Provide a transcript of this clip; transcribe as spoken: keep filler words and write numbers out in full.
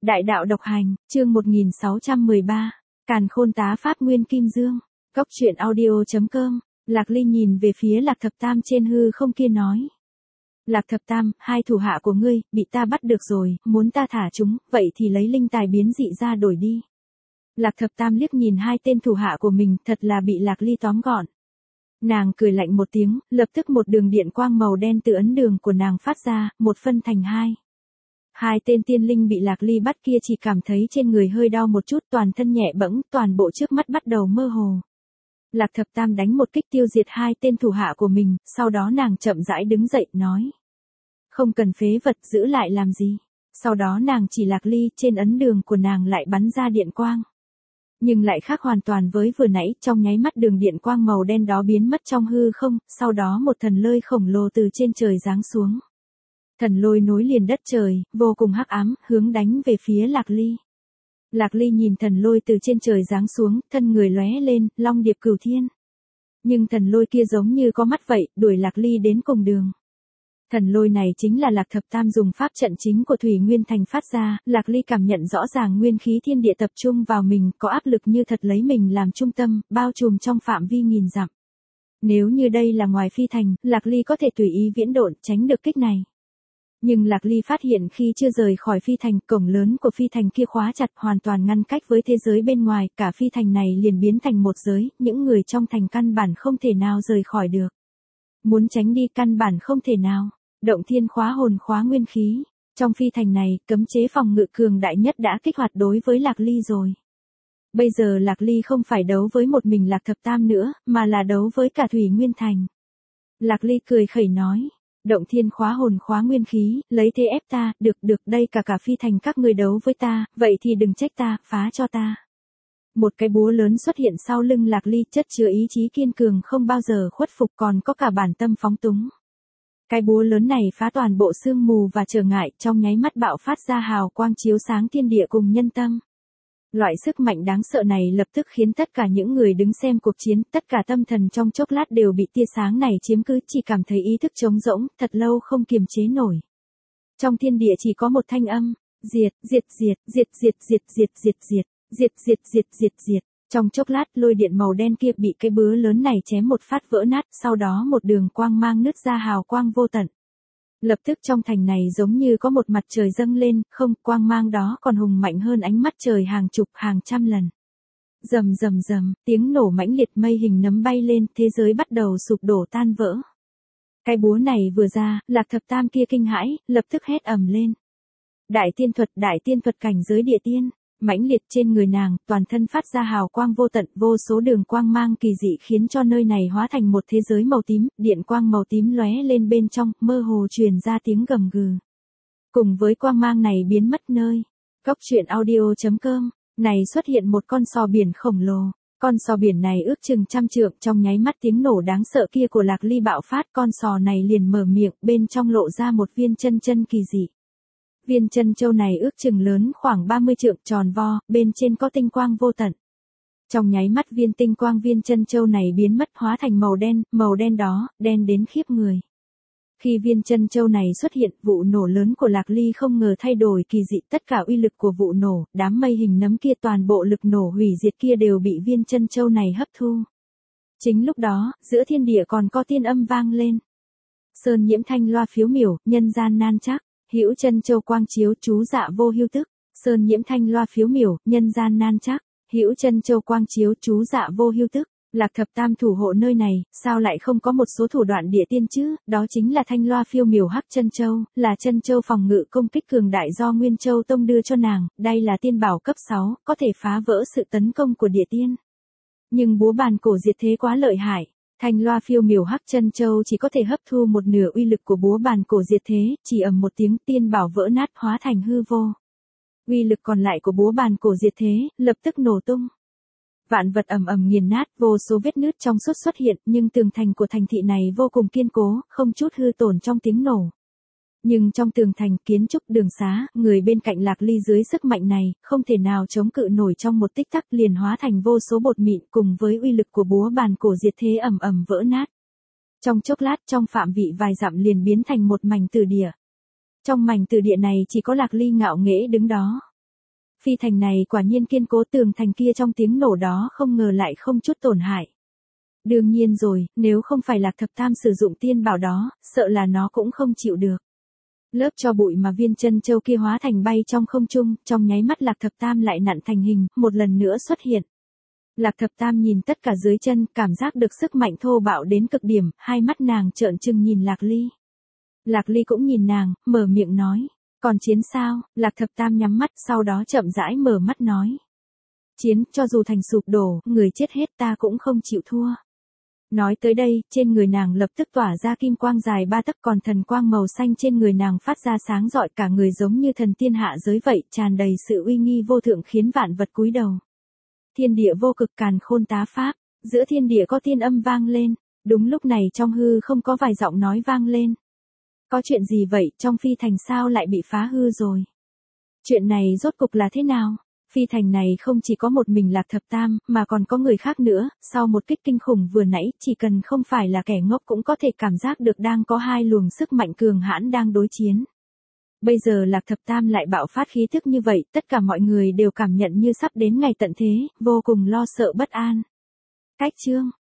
Đại đạo độc hành, chương một nghìn sáu trăm mười ba, Càn Khôn Tá Pháp Nguyên Kim Dương, Cốc truyện audio chấm com. Lạc Ly nhìn về phía Lạc Thập Tam trên hư không kia nói. Lạc Thập Tam, hai thủ hạ của ngươi, bị ta bắt được rồi, muốn ta thả chúng, vậy thì lấy linh tài biến dị ra đổi đi. Lạc Thập Tam liếc nhìn hai tên thủ hạ của mình, thật là bị Lạc Ly tóm gọn. Nàng cười lạnh một tiếng, lập tức một đường điện quang màu đen từ ấn đường của nàng phát ra, một phân thành hai. Hai tên tiên linh bị Lạc Ly bắt kia chỉ cảm thấy trên người hơi đau một chút, toàn thân nhẹ bẫng, toàn bộ trước mắt bắt đầu mơ hồ. Lạc Thập Tam đánh một kích tiêu diệt hai tên thủ hạ của mình, sau đó nàng chậm rãi đứng dậy, nói. Không cần phế vật, giữ lại làm gì. Sau đó nàng chỉ Lạc Ly, trên ấn đường của nàng lại bắn ra điện quang. Nhưng lại khác hoàn toàn với vừa nãy, trong nháy mắt đường điện quang màu đen đó biến mất trong hư không, sau đó một thần lôi khổng lồ từ trên trời giáng xuống. Thần lôi nối liền đất trời, vô cùng hắc ám, hướng đánh về phía Lạc Ly. Lạc Ly nhìn thần lôi từ trên trời giáng xuống, thân người lóe lên, long điệp cửu thiên. Nhưng thần lôi kia giống như có mắt vậy, đuổi Lạc Ly đến cùng đường. Thần lôi này chính là Lạc Thập Tam dùng pháp trận chính của Thủy Nguyên Thành phát ra, Lạc Ly cảm nhận rõ ràng nguyên khí thiên địa tập trung vào mình, có áp lực như thật lấy mình làm trung tâm, bao trùm trong phạm vi nghìn dặm. Nếu như đây là ngoài phi thành, Lạc Ly có thể tùy ý viễn độn, tránh được kích này. Nhưng Lạc Ly phát hiện khi chưa rời khỏi phi thành, cổng lớn của phi thành kia khóa chặt, hoàn toàn ngăn cách với thế giới bên ngoài, cả phi thành này liền biến thành một giới, những người trong thành căn bản không thể nào rời khỏi được. Muốn tránh đi căn bản không thể nào. Động thiên khóa hồn khóa nguyên khí. Trong phi thành này, cấm chế phòng ngự cường đại nhất đã kích hoạt đối với Lạc Ly rồi. Bây giờ Lạc Ly không phải đấu với một mình Lạc Thập Tam nữa, mà là đấu với cả Thủy Nguyên Thành. Lạc Ly cười khẩy nói. Động thiên khóa hồn khóa nguyên khí, lấy thế ép ta, được được đây cả cả phi thành các người đấu với ta, vậy thì đừng trách ta, phá cho ta. Một cái búa lớn xuất hiện sau lưng Lạc Ly, chất chứa ý chí kiên cường không bao giờ khuất phục, còn có cả bản tâm phóng túng. Cái búa lớn này phá toàn bộ sương mù và trở ngại, trong nháy mắt bạo phát ra hào quang chiếu sáng thiên địa cùng nhân tâm. Loại sức mạnh đáng sợ này lập tức khiến tất cả những người đứng xem cuộc chiến, tất cả tâm thần trong chốc lát đều bị tia sáng này chiếm cứ, chỉ cảm thấy ý thức trống rỗng, thật lâu không kiềm chế nổi. Trong thiên địa chỉ có một thanh âm, diệt, diệt, diệt, diệt, diệt, diệt, diệt, diệt, diệt, diệt, diệt, diệt, diệt, diệt. Trong chốc lát, lôi điện màu đen kia bị cái búa lớn này chém một phát vỡ nát, sau đó một đường quang mang nứt ra hào quang vô tận. Lập tức trong thành này giống như có một mặt trời dâng lên, không, quang mang đó còn hùng mạnh hơn ánh mắt trời hàng chục, hàng trăm lần. Rầm rầm rầm, tiếng nổ mãnh liệt, mây hình nấm bay lên, thế giới bắt đầu sụp đổ tan vỡ. Cái búa này vừa ra, Lạc Thập Tam kia kinh hãi, lập tức hét ầm lên. Đại tiên thuật, đại tiên thuật cảnh giới địa tiên. Mãnh liệt trên người nàng, toàn thân phát ra hào quang vô tận, vô số đường quang mang kỳ dị khiến cho nơi này hóa thành một thế giới màu tím, điện quang màu tím lóe lên bên trong, mơ hồ truyền ra tiếng gầm gừ. Cùng với quang mang này biến mất nơi, Cốc truyện audio chấm com, này xuất hiện một con sò biển khổng lồ, con sò biển này ước chừng trăm trượng, trong nháy mắt tiếng nổ đáng sợ kia của Lạc Ly bạo phát, con sò này liền mở miệng, bên trong lộ ra một viên chân chân kỳ dị. Viên chân châu này ước chừng lớn khoảng ba mươi trượng, tròn vo, bên trên có tinh quang vô tận. Trong nháy mắt viên tinh quang viên chân châu này biến mất, hóa thành màu đen, màu đen đó, đen đến khiếp người. Khi viên chân châu này xuất hiện, vụ nổ lớn của Lạc Ly không ngờ thay đổi kỳ dị, tất cả uy lực của vụ nổ, đám mây hình nấm kia, toàn bộ lực nổ hủy diệt kia đều bị viên chân châu này hấp thu. Chính lúc đó, giữa thiên địa còn có tiên âm vang lên. Sơn nhiễm thanh loa phiếu miểu, nhân gian nan chắc. Hữu chân châu quang chiếu, chú dạ vô hưu tức. Sơn nhiễm thanh loa phiếu miểu, nhân gian nan chắc. Hữu chân châu quang chiếu, chú dạ vô hưu tức. Lạc Thập Tam thủ hộ nơi này, sao lại không có một số thủ đoạn địa tiên chứ? Đó chính là thanh loa phiêu miểu hắc chân châu, là chân châu phòng ngự công kích cường đại do Nguyên Châu Tông đưa cho nàng, đây là tiên bảo cấp sáu, có thể phá vỡ sự tấn công của địa tiên. Nhưng búa bàn cổ diệt thế quá lợi hại. Thanh loa phiêu miểu hắc chân châu chỉ có thể hấp thu một nửa uy lực của búa bàn cổ diệt thế, chỉ ầm một tiếng, tiên bảo vỡ nát hóa thành hư vô. Uy lực còn lại của búa bàn cổ diệt thế, lập tức nổ tung. Vạn vật ầm ầm nghiền nát, vô số vết nứt trong suốt xuất hiện, nhưng tường thành của thành thị này vô cùng kiên cố, không chút hư tổn trong tiếng nổ. Nhưng trong tường thành, kiến trúc, đường xá, người bên cạnh Lạc Ly dưới sức mạnh này, không thể nào chống cự nổi, trong một tích tắc liền hóa thành vô số bột mịn, cùng với uy lực của búa bàn cổ diệt thế ầm ầm vỡ nát. Trong chốc lát, trong phạm vị vài dặm liền biến thành một mảnh tử địa. Trong mảnh tử địa này chỉ có Lạc Ly ngạo nghễ đứng đó. Phi thành này quả nhiên kiên cố, tường thành kia trong tiếng nổ đó không ngờ lại không chút tổn hại. Đương nhiên rồi, nếu không phải Lạc Thập Tam sử dụng tiên bảo đó, sợ là nó cũng không chịu được. Lớp cho bụi mà viên chân châu kia hóa thành bay trong không trung, trong nháy mắt Lạc Thập Tam lại nặn thành hình, một lần nữa xuất hiện. Lạc Thập Tam nhìn tất cả dưới chân, cảm giác được sức mạnh thô bạo đến cực điểm, hai mắt nàng trợn trừng nhìn Lạc Ly. Lạc Ly cũng nhìn nàng, mở miệng nói, còn chiến sao? Lạc Thập Tam nhắm mắt, sau đó chậm rãi mở mắt nói. Chiến, cho dù thành sụp đổ, người chết hết ta cũng không chịu thua. Nói tới đây, trên người nàng lập tức tỏa ra kim quang dài ba tấc, còn thần quang màu xanh trên người nàng phát ra sáng rọi, cả người giống như thần tiên hạ giới vậy, tràn đầy sự uy nghi vô thượng khiến vạn vật cúi đầu. Thiên địa vô cực càn khôn tá pháp, giữa thiên địa có tiên âm vang lên, đúng lúc này trong hư không có vài giọng nói vang lên. Có chuyện gì vậy, trong phi thành sao lại bị phá hư rồi? Chuyện này rốt cục là thế nào? Phi thành này không chỉ có một mình Lạc Thập Tam, mà còn có người khác nữa, sau một kích kinh khủng vừa nãy, chỉ cần không phải là kẻ ngốc cũng có thể cảm giác được đang có hai luồng sức mạnh cường hãn đang đối chiến. Bây giờ Lạc Thập Tam lại bạo phát khí thức như vậy, tất cả mọi người đều cảm nhận như sắp đến ngày tận thế, vô cùng lo sợ bất an. Cách chương